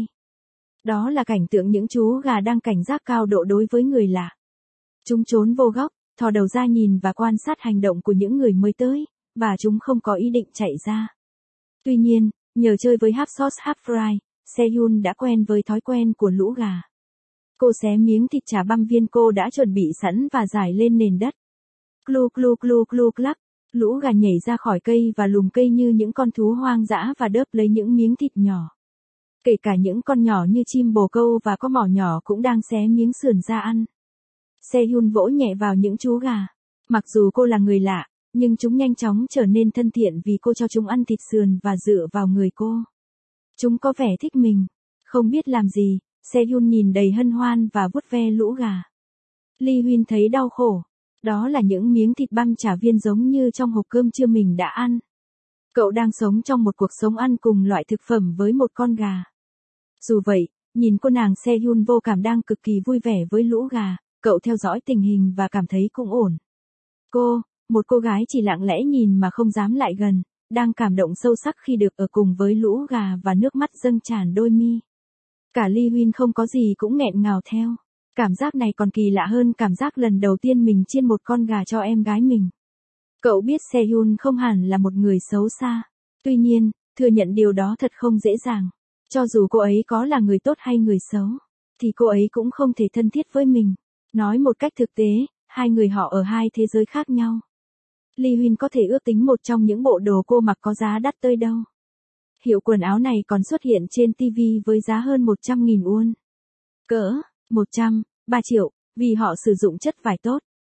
Đó là cảnh tượng những chú gà đang cảnh giác cao độ đối với người lạ. Chúng trốn vô góc, thò đầu ra nhìn và quan sát hành động của những người mới tới, và chúng không có ý định chạy ra. Tuy nhiên, nhờ chơi với half sauce half fry, Sehun đã quen với thói quen của lũ gà. Cô xé miếng thịt chả băm viên cô đã chuẩn bị sẵn và rải lên nền đất. Clu clu clu clu cluck, lũ gà nhảy ra khỏi cây và lùm cây như những con thú hoang dã và đớp lấy những miếng thịt nhỏ. Kể cả những con nhỏ như chim bồ câu và có mỏ nhỏ cũng đang xé miếng sườn ra ăn. Sehun vỗ nhẹ vào những chú gà. Mặc dù cô là người lạ, nhưng chúng nhanh chóng trở nên thân thiện vì cô cho chúng ăn thịt sườn và dựa vào người cô. Chúng có vẻ thích mình. Không biết làm gì, Sehun nhìn đầy hân hoan và vuốt ve lũ gà. Lee Huynh thấy đau khổ. Đó là những miếng thịt băm chả viên giống như trong hộp cơm trưa mình đã ăn. Cậu đang sống trong một cuộc sống ăn cùng loại thực phẩm với một con gà. Dù vậy, nhìn cô nàng Sehun vô cảm đang cực kỳ vui vẻ với lũ gà, cậu theo dõi tình hình và cảm thấy cũng ổn. Cô, một cô gái chỉ lặng lẽ nhìn mà không dám lại gần, đang cảm động sâu sắc khi được ở cùng với lũ gà và nước mắt dâng tràn đôi mi. Cả Lee Huynh không có gì cũng nghẹn ngào theo. Cảm giác này còn kỳ lạ hơn cảm giác lần đầu tiên mình chiên một con gà cho em gái mình. Cậu biết Sehun không hẳn là một người xấu xa. Tuy nhiên, thừa nhận điều đó thật không dễ dàng. Cho dù cô ấy có là người tốt hay người xấu, thì cô ấy cũng không thể thân thiết với mình. Nói một cách thực tế, hai người họ ở hai thế giới khác nhau. Lee Huynh có thể ước tính một trong những bộ đồ cô mặc có giá đắt tới đâu. Hiệu quần áo này còn xuất hiện trên ti vi với giá hơn một trăm nghìn won. Cỡ, một trăm, ba triệu, vì họ sử dụng chất vải tốt.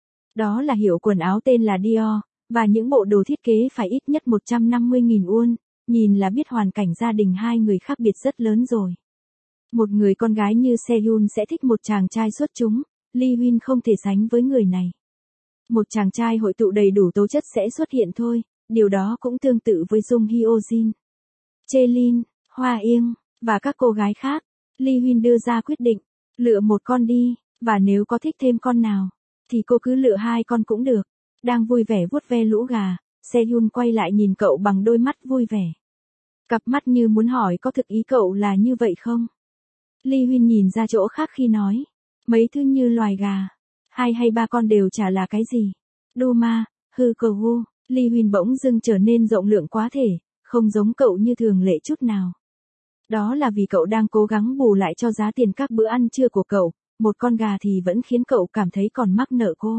Đó là hiệu quần áo tên là Dior, và những bộ đồ thiết kế phải ít nhất một trăm năm mươi nghìn won, nhìn là biết hoàn cảnh gia đình hai người khác biệt rất lớn rồi. Một người con gái như Sehun sẽ thích một chàng trai xuất chúng, Lee Huyên không thể sánh với người này. Một chàng trai hội tụ đầy đủ tố chất sẽ xuất hiện thôi, điều đó cũng tương tự với Jung Hyo Jin, Chaelin, Hoa Yên, và các cô gái khác. Lee Huyên đưa ra quyết định, lựa một con đi, và nếu có thích thêm con nào, thì cô cứ lựa hai con cũng được. Đang vui vẻ vuốt ve lũ gà, Sehun quay lại nhìn cậu bằng đôi mắt vui vẻ. Cặp mắt như muốn hỏi có thực ý cậu là như vậy không? Lee Huyên nhìn ra chỗ khác khi nói, mấy thứ như loài gà, hai hay ba con đều chả là cái gì. Duma, hư cờ gu, Lee Huyên bỗng dưng trở nên rộng lượng quá thể, không giống cậu như thường lệ chút nào. Đó là vì cậu đang cố gắng bù lại cho giá tiền các bữa ăn trưa của cậu, một con gà thì vẫn khiến cậu cảm thấy còn mắc nợ cô.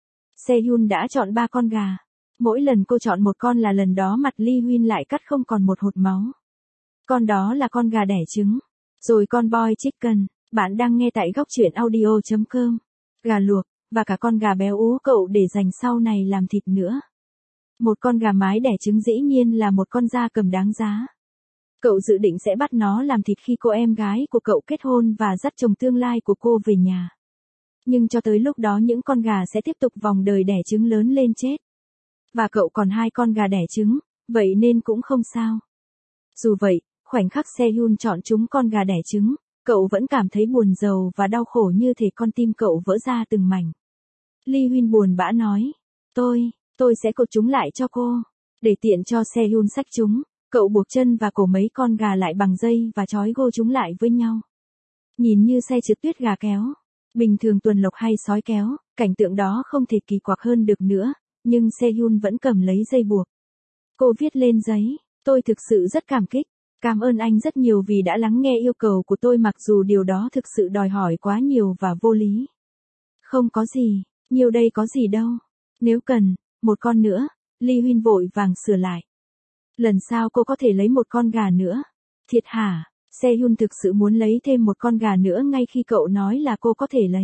Sehun đã chọn ba con gà. Mỗi lần cô chọn một con là lần đó mặt Lee Huyên lại cắt không còn một hột máu. Con đó là con gà đẻ trứng. Rồi con boy chicken, bạn đang nghe tại góc truyện audio chấm com. Gà luộc, và cả con gà béo ú cậu để dành sau này làm thịt nữa. Một con gà mái đẻ trứng dĩ nhiên là một con gia cầm đáng giá. Cậu dự định sẽ bắt nó làm thịt khi cô em gái của cậu kết hôn và dắt chồng tương lai của cô về nhà. Nhưng cho tới lúc đó những con gà sẽ tiếp tục vòng đời đẻ trứng lớn lên chết. Và cậu còn hai con gà đẻ trứng, vậy nên cũng không sao. Dù vậy, khoảnh khắc Sehun chọn chúng con gà đẻ trứng, cậu vẫn cảm thấy buồn rầu và đau khổ như thể con tim cậu vỡ ra từng mảnh. Lee Huyên buồn bã nói, tôi, tôi sẽ cột chúng lại cho cô. Để tiện cho Sehun xách chúng, cậu buộc chân và cổ mấy con gà lại bằng dây và trói gô chúng lại với nhau. Nhìn như xe trượt tuyết gà kéo, bình thường tuần lộc hay sói kéo, cảnh tượng đó không thể kỳ quặc hơn được nữa, nhưng Sehun vẫn cầm lấy dây buộc. Cô viết lên giấy, tôi thực sự rất cảm kích, cảm ơn anh rất nhiều vì đã lắng nghe yêu cầu của tôi mặc dù điều đó thực sự đòi hỏi quá nhiều và vô lý. Không có gì, nhiều đây có gì đâu. Nếu cần, một con nữa, Lee Huyên vội vàng sửa lại. Lần sau cô có thể lấy một con gà nữa. Thiệt hả? Sehun thực sự muốn lấy thêm một con gà nữa ngay khi cậu nói là cô có thể lấy.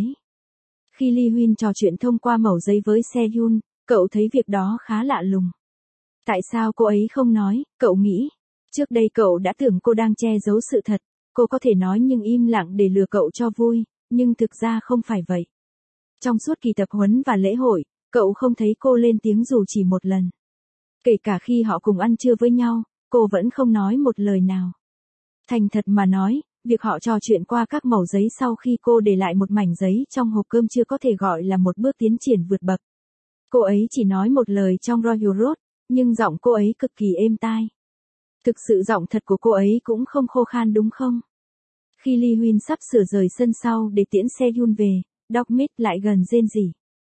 Khi Lee Huyên trò chuyện thông qua mẩu giấy với Sehun, cậu thấy việc đó khá lạ lùng. Tại sao cô ấy không nói, cậu nghĩ. Trước đây cậu đã tưởng cô đang che giấu sự thật, cô có thể nói nhưng im lặng để lừa cậu cho vui, nhưng thực ra không phải vậy. Trong suốt kỳ tập huấn và lễ hội, cậu không thấy cô lên tiếng dù chỉ một lần. Kể cả khi họ cùng ăn trưa với nhau, cô vẫn không nói một lời nào. Thành thật mà nói, việc họ trò chuyện qua các mẩu giấy sau khi cô để lại một mảnh giấy trong hộp cơm chưa có thể gọi là một bước tiến triển vượt bậc. Cô ấy chỉ nói một lời trong Royal Road, nhưng giọng cô ấy cực kỳ êm tai. Thực sự giọng thật của cô ấy cũng không khô khan đúng không? Khi Lee Huyên sắp sửa rời sân sau để tiễn Sehun về, Dogmeat lại gần rên rỉ.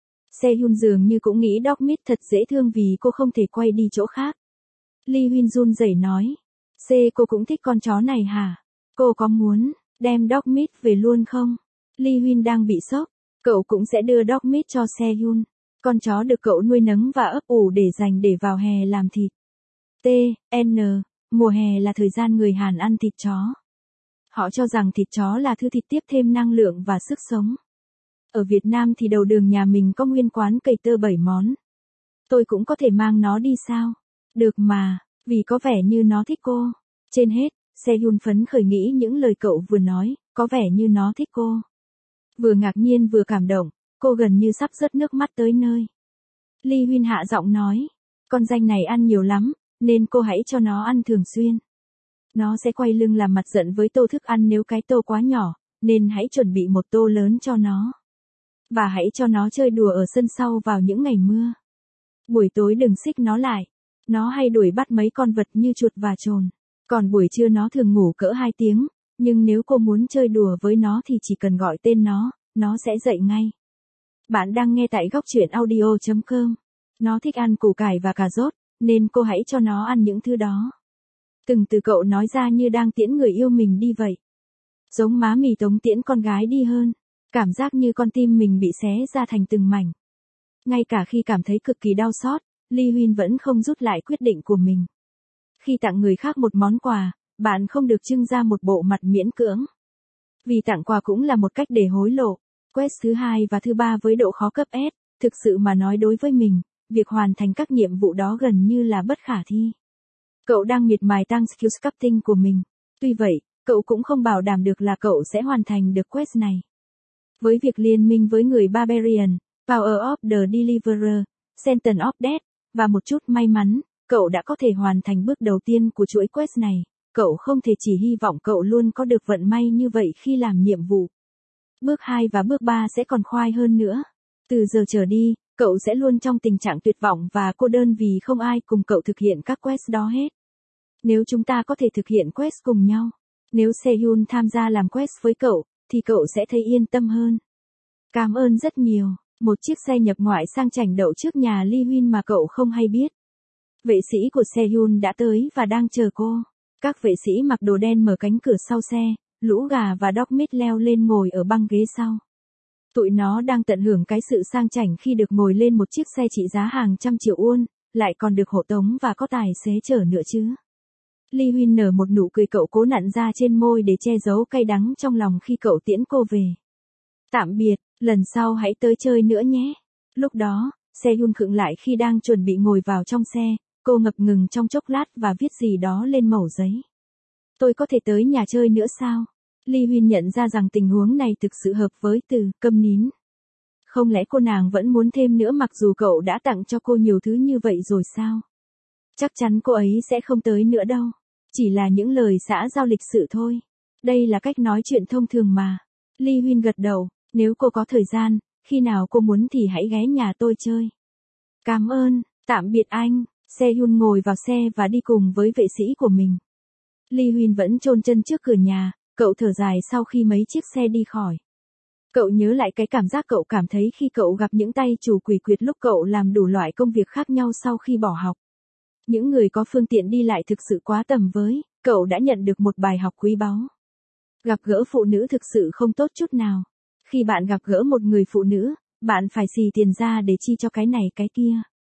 Sehun dường như cũng nghĩ Dogmeat thật dễ thương vì cô không thể quay đi chỗ khác. Lee Huyên run rẩy nói, C cô cũng thích con chó này hả? Cô có muốn đem Dogmeat về luôn không? Lee Huyên đang bị sốc, cậu cũng sẽ đưa Dogmeat cho Sehun. Con chó được cậu nuôi nấng và ấp ủ để dành để vào hè làm thịt. T, N, mùa hè là thời gian người Hàn ăn thịt chó. Họ cho rằng thịt chó là thứ thịt tiếp thêm năng lượng và sức sống. Ở Việt Nam thì đầu đường nhà mình có nguyên quán cây tơ bảy món. Tôi cũng có thể mang nó đi sao? Được mà, vì có vẻ như nó thích cô. Trên hết, Sehun phấn khởi nghĩ những lời cậu vừa nói, có vẻ như nó thích cô. Vừa ngạc nhiên vừa cảm động, cô gần như sắp rớt nước mắt tới nơi. Lee Huyên hạ giọng nói, con danh này ăn nhiều lắm, nên cô hãy cho nó ăn thường xuyên. Nó sẽ quay lưng làm mặt giận với tô thức ăn nếu cái tô quá nhỏ, nên hãy chuẩn bị một tô lớn cho nó. Và hãy cho nó chơi đùa ở sân sau vào những ngày mưa. Buổi tối đừng xích nó lại. Nó hay đuổi bắt mấy con vật như chuột và trồn. Còn buổi trưa nó thường ngủ cỡ hai tiếng, nhưng nếu cô muốn chơi đùa với nó thì chỉ cần gọi tên nó, nó sẽ dậy ngay. Bạn đang nghe tại góc truyện audio chấm com. Nó thích ăn củ cải và cà rốt, nên cô hãy cho nó ăn những thứ đó. Từng từ cậu nói ra như đang tiễn người yêu mình đi vậy. Giống má mì tống tiễn con gái đi hơn. Cảm giác như con tim mình bị xé ra thành từng mảnh. Ngay cả khi cảm thấy cực kỳ đau xót, Lee Huyên vẫn không rút lại quyết định của mình. Khi tặng người khác một món quà, bạn không được trưng ra một bộ mặt miễn cưỡng. Vì tặng quà cũng là một cách để hối lộ. Quest thứ hai và thứ ba với độ khó cấp S, thực sự mà nói đối với mình, việc hoàn thành các nhiệm vụ đó gần như là bất khả thi. Cậu đang miệt mài tăng skill sculpting của mình. Tuy vậy, cậu cũng không bảo đảm được là cậu sẽ hoàn thành được quest này. Với việc liên minh với người Barbarian, Power of the Deliverer, Sentence of Death, và một chút may mắn, cậu đã có thể hoàn thành bước đầu tiên của chuỗi quest này. Cậu không thể chỉ hy vọng cậu luôn có được vận may như vậy khi làm nhiệm vụ. Bước hai và bước ba sẽ còn khoai hơn nữa. Từ giờ trở đi, cậu sẽ luôn trong tình trạng tuyệt vọng và cô đơn vì không ai cùng cậu thực hiện các quest đó hết. Nếu chúng ta có thể thực hiện quest cùng nhau, nếu Sehun tham gia làm quest với cậu, thì cậu sẽ thấy yên tâm hơn. Cảm ơn rất nhiều. Một chiếc xe nhập ngoại sang chảnh đậu trước nhà Lee Huyên mà cậu không hay biết. Vệ sĩ của Sehun đã tới và đang chờ cô. Các vệ sĩ mặc đồ đen mở cánh cửa sau xe, Lũ Gà và Dogmeat leo lên ngồi ở băng ghế sau. Tụi nó đang tận hưởng cái sự sang chảnh khi được ngồi lên một chiếc xe trị giá hàng trăm triệu won, lại còn được hộ tống và có tài xế chở nữa chứ. Lee Huyên nở một nụ cười, cậu cố nặn ra trên môi để che giấu cay đắng trong lòng khi cậu tiễn cô về. Tạm biệt, lần sau hãy tới chơi nữa nhé. Lúc đó, Sehun khựng lại khi đang chuẩn bị ngồi vào trong xe, cô ngập ngừng trong chốc lát và viết gì đó lên mẩu giấy. Tôi có thể tới nhà chơi nữa sao? Lee Huyên nhận ra rằng tình huống này thực sự hợp với từ câm nín. Không lẽ cô nàng vẫn muốn thêm nữa mặc dù cậu đã tặng cho cô nhiều thứ như vậy rồi sao? Chắc chắn cô ấy sẽ không tới nữa đâu. Chỉ là những lời xã giao lịch sự thôi. Đây là cách nói chuyện thông thường mà. Lee Huyên gật đầu, nếu cô có thời gian, khi nào cô muốn thì hãy ghé nhà tôi chơi. Cảm ơn, tạm biệt anh. Sehun ngồi vào xe và đi cùng với vệ sĩ của mình. Lee Huyên vẫn chôn chân trước cửa nhà, cậu thở dài sau khi mấy chiếc xe đi khỏi. Cậu nhớ lại cái cảm giác cậu cảm thấy khi cậu gặp những tay chủ quỷ quyệt lúc cậu làm đủ loại công việc khác nhau sau khi bỏ học. Những người có phương tiện đi lại thực sự quá tầm với, cậu đã nhận được một bài học quý báu. Gặp gỡ phụ nữ thực sự không tốt chút nào. Khi bạn gặp gỡ một người phụ nữ, bạn phải xì tiền ra để chi cho cái này cái kia.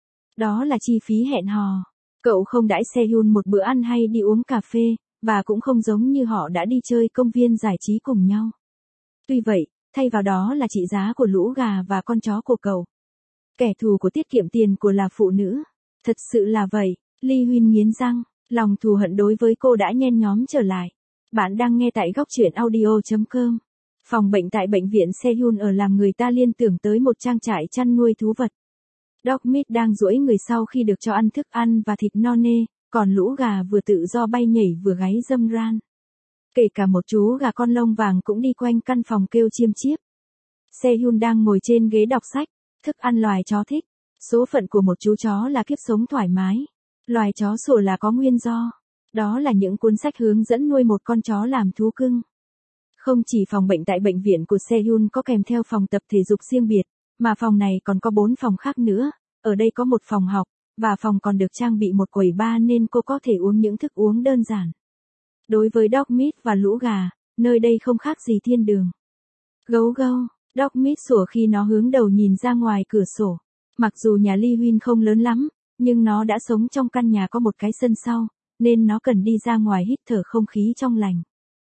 Đó là chi phí hẹn hò. Cậu không đãi Sehun một bữa ăn hay đi uống cà phê, và cũng không giống như họ đã đi chơi công viên giải trí cùng nhau. Tuy vậy, thay vào đó là trị giá của Lũ Gà và con chó của cậu. Kẻ thù của tiết kiệm tiền của là phụ nữ. Thật sự là vậy. Lee Huyên nghiến răng, lòng thù hận đối với cô đã nhen nhóm trở lại. Bạn đang nghe tại góc truyện audio chấm com. Phòng bệnh tại bệnh viện Sehun ở làm người ta liên tưởng tới một trang trại chăn nuôi thú vật. Dogmeat đang duỗi người sau khi được cho ăn thức ăn và thịt no nê, còn Lũ Gà vừa tự do bay nhảy vừa gáy râm ran. Kể cả một chú gà con lông vàng cũng đi quanh căn phòng kêu chiêm chiếp. Sehun đang ngồi trên ghế đọc sách, thức ăn loài chó thích. Số phận của một chú chó là kiếp sống thoải mái. Loài chó sủa là có nguyên do. Đó là những cuốn sách hướng dẫn nuôi một con chó làm thú cưng. Không chỉ phòng bệnh tại bệnh viện của Sehun có kèm theo phòng tập thể dục riêng biệt, mà phòng này còn có bốn phòng khác nữa. Ở đây có một phòng học, và phòng còn được trang bị một quầy bar nên cô có thể uống những thức uống đơn giản. Đối với Dogmeat và Lũ Gà, nơi đây không khác gì thiên đường. Gấu gâu, Dogmeat sủa khi nó hướng đầu nhìn ra ngoài cửa sổ. Mặc dù nhà Lee Huyên không lớn lắm, nhưng nó đã sống trong căn nhà có một cái sân sau, nên nó cần đi ra ngoài hít thở không khí trong lành.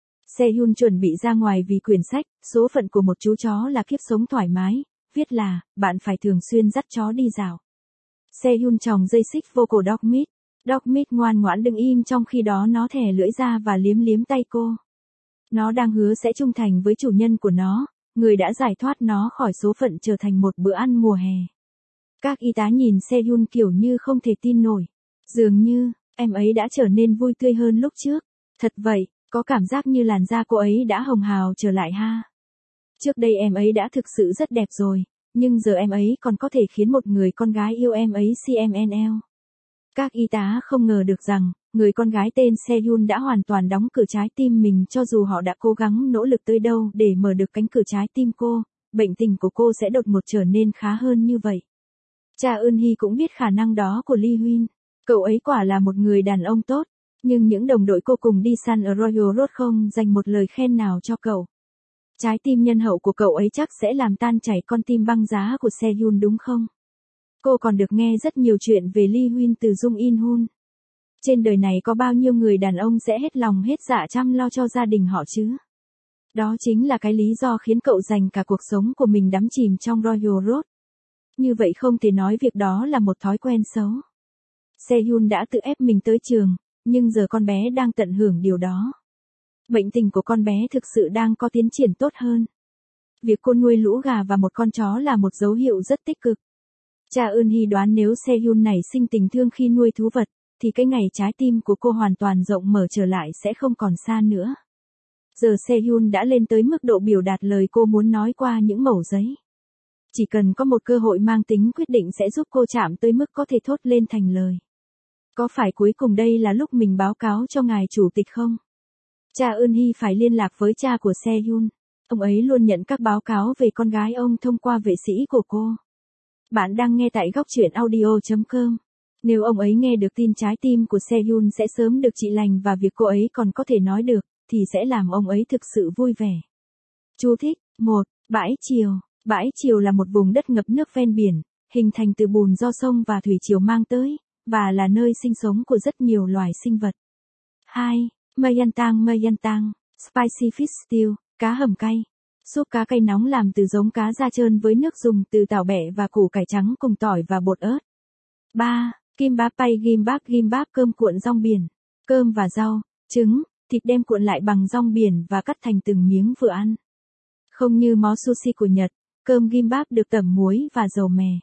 Sehun chuẩn bị ra ngoài vì quyển sách, số phận của một chú chó là kiếp sống thoải mái, viết là, bạn phải thường xuyên dắt chó đi dạo. Sehun tròng dây xích vô cổ Dogmeat. Dogmeat ngoan ngoãn đứng im trong khi đó nó thè lưỡi ra và liếm liếm tay cô. Nó đang hứa sẽ trung thành với chủ nhân của nó, người đã giải thoát nó khỏi số phận trở thành một bữa ăn mùa hè. Các y tá nhìn Sehun kiểu như không thể tin nổi. Dường như, em ấy đã trở nên vui tươi hơn lúc trước. Thật vậy, có cảm giác như làn da cô ấy đã hồng hào trở lại ha. Trước đây em ấy đã thực sự rất đẹp rồi, nhưng giờ em ấy còn có thể khiến một người con gái yêu em ấy xê em en lờ. Các y tá không ngờ được rằng, người con gái tên Sehun đã hoàn toàn đóng cửa trái tim mình cho dù họ đã cố gắng nỗ lực tới đâu để mở được cánh cửa trái tim cô, bệnh tình của cô sẽ đột ngột trở nên khá hơn như vậy. Cha Eun-hee cũng biết khả năng đó của Lee Huyên. Cậu ấy quả là một người đàn ông tốt, nhưng những đồng đội cô cùng đi săn ở Royal Road không dành một lời khen nào cho cậu. Trái tim nhân hậu của cậu ấy chắc sẽ làm tan chảy con tim băng giá của Sehun đúng không? Cô còn được nghe rất nhiều chuyện về Lee Huyên từ Jung In Hun. Trên đời này có bao nhiêu người đàn ông sẽ hết lòng hết dạ chăm lo cho gia đình họ chứ? Đó chính là cái lý do khiến cậu dành cả cuộc sống của mình đắm chìm trong Royal Road. Như vậy không thể nói việc đó là một thói quen xấu. Sehun đã tự ép mình tới trường, nhưng giờ con bé đang tận hưởng điều đó. Bệnh tình của con bé thực sự đang có tiến triển tốt hơn. Việc cô nuôi lũ gà và một con chó là một dấu hiệu rất tích cực. Cha Eun-hee đoán nếu Sehun nảy sinh tình thương khi nuôi thú vật, thì cái ngày trái tim của cô hoàn toàn rộng mở trở lại sẽ không còn xa nữa. Giờ Sehun đã lên tới mức độ biểu đạt lời cô muốn nói qua những mẩu giấy. Chỉ cần có một cơ hội mang tính quyết định sẽ giúp cô chạm tới mức có thể thốt lên thành lời. Có phải cuối cùng đây là lúc mình báo cáo cho ngài chủ tịch không? Cha Eun-hee phải liên lạc với cha của Sehun. Ông ấy luôn nhận các báo cáo về con gái ông thông qua vệ sĩ của cô. Bạn đang nghe tại góc truyện audio chấm com. Nếu ông ấy nghe được tin trái tim của Sehun sẽ sớm được trị lành và việc cô ấy còn có thể nói được, thì sẽ làm ông ấy thực sự vui vẻ. Chú thích. một. Bãi Triều. Bãi Triều là một vùng đất ngập nước ven biển, hình thành từ bùn do sông và thủy triều mang tới, và là nơi sinh sống của rất nhiều loài sinh vật. hai. Mayantang Mayantang, Spicy Fish Stew, cá hầm cay. Súp cá cay nóng làm từ giống cá da trơn với nước dùng từ tảo bẹ và củ cải trắng cùng tỏi và bột ớt. ba. Kimbap pay Kimbap Kimbap cơm cuộn rong biển. Cơm và rau, trứng, thịt đem cuộn lại bằng rong biển và cắt thành từng miếng vừa ăn. Không như món sushi của Nhật, cơm Kimbap được tẩm muối và dầu mè.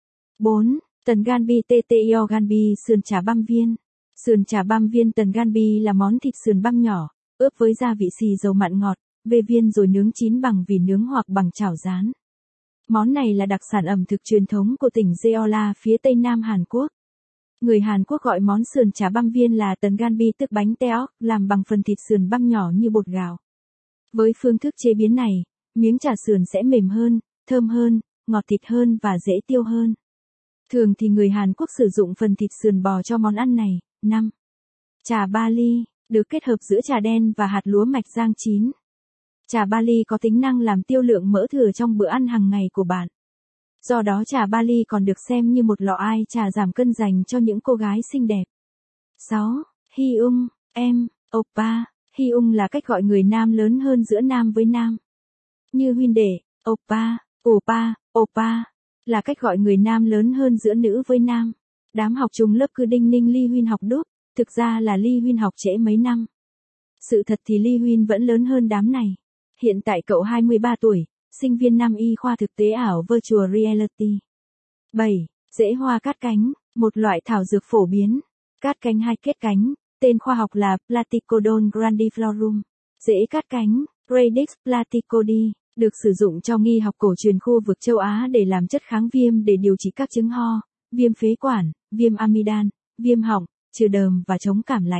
bốn. Tần Ganbi Tteo Ganbi sườn chả băm viên. Sườn chả băm viên tần Ganbi là món thịt sườn băm nhỏ, ướp với gia vị xì dầu mặn ngọt, về viên rồi nướng chín bằng vỉ nướng hoặc bằng chảo rán. Món này là đặc sản ẩm thực truyền thống của tỉnh Jeolla phía tây nam Hàn Quốc. Người Hàn Quốc gọi món sườn chả băm viên là tần Ganbi tức bánh teok, làm bằng phần thịt sườn băm nhỏ như bột gạo. Với phương thức chế biến này, miếng chả sườn sẽ mềm hơn, thơm hơn, ngọt thịt hơn và dễ tiêu hơn. Thường thì người Hàn Quốc sử dụng phần thịt sườn bò cho món ăn này. năm. Trà Bali, được kết hợp giữa trà đen và hạt lúa mạch rang chín. Trà Bali có tính năng làm tiêu lượng mỡ thừa trong bữa ăn hàng ngày của bạn. Do đó trà Bali còn được xem như một lọ ai trà giảm cân dành cho những cô gái xinh đẹp. sáu. Hyung, em, oppa. Hyung là cách gọi người nam lớn hơn giữa nam với nam. Như Hyundai, oppa, oppa, oppa là cách gọi người nam lớn hơn giữa nữ với nam. Đám học chung lớp cứ đinh ninh Lee Huyên học đúc, thực ra là Lee Huyên học trễ mấy năm. Sự thật thì Lee Huyên vẫn lớn hơn đám này. Hiện tại cậu hai mươi ba tuổi, sinh viên năm y khoa thực tế ảo Virtual Reality. bảy. Rễ hoa cát cánh, một loại thảo dược phổ biến. Cát cánh hay kết cánh, tên khoa học là Platycodon grandiflorum. Rễ cát cánh, Radix platycodi, được sử dụng trong y học cổ truyền khu vực châu Á để làm chất kháng viêm để điều trị các chứng ho, viêm phế quản, viêm amidan, viêm họng, trừ đờm và chống cảm lạnh.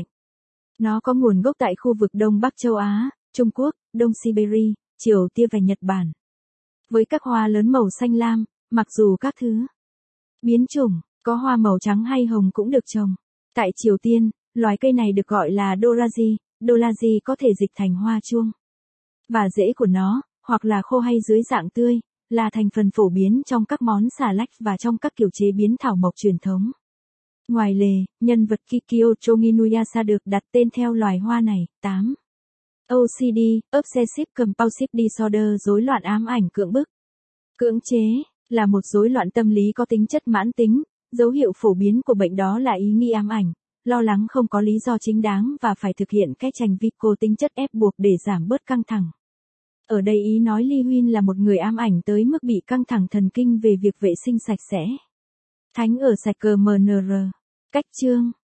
Nó có nguồn gốc tại khu vực Đông Bắc châu Á, Trung Quốc, Đông Siberia, Triều Tiên và Nhật Bản. Với các hoa lớn màu xanh lam, mặc dù các thứ biến chủng, có hoa màu trắng hay hồng cũng được trồng. Tại Triều Tiên, loài cây này được gọi là doraji, doraji có thể dịch thành hoa chuông. Và rễ của nó, hoặc là khô hay dưới dạng tươi, là thành phần phổ biến trong các món xà lách và trong các kiểu chế biến thảo mộc truyền thống. Ngoài lề, nhân vật Kikyo Choginuyasa được đặt tên theo loài hoa này. tám. ô xê đê, Obsessive Compulsive Disorder, rối loạn ám ảnh cưỡng bức. Cưỡng chế là một rối loạn tâm lý có tính chất mãn tính, dấu hiệu phổ biến của bệnh đó là ý nghĩ ám ảnh, lo lắng không có lý do chính đáng và phải thực hiện cách hành vi có tính chất ép buộc để giảm bớt căng thẳng. Ở đây ý nói Lee Huyên là một người ám ảnh tới mức bị căng thẳng thần kinh về việc vệ sinh sạch sẽ. Thánh ở sạch cờ em en rờ. Cách chương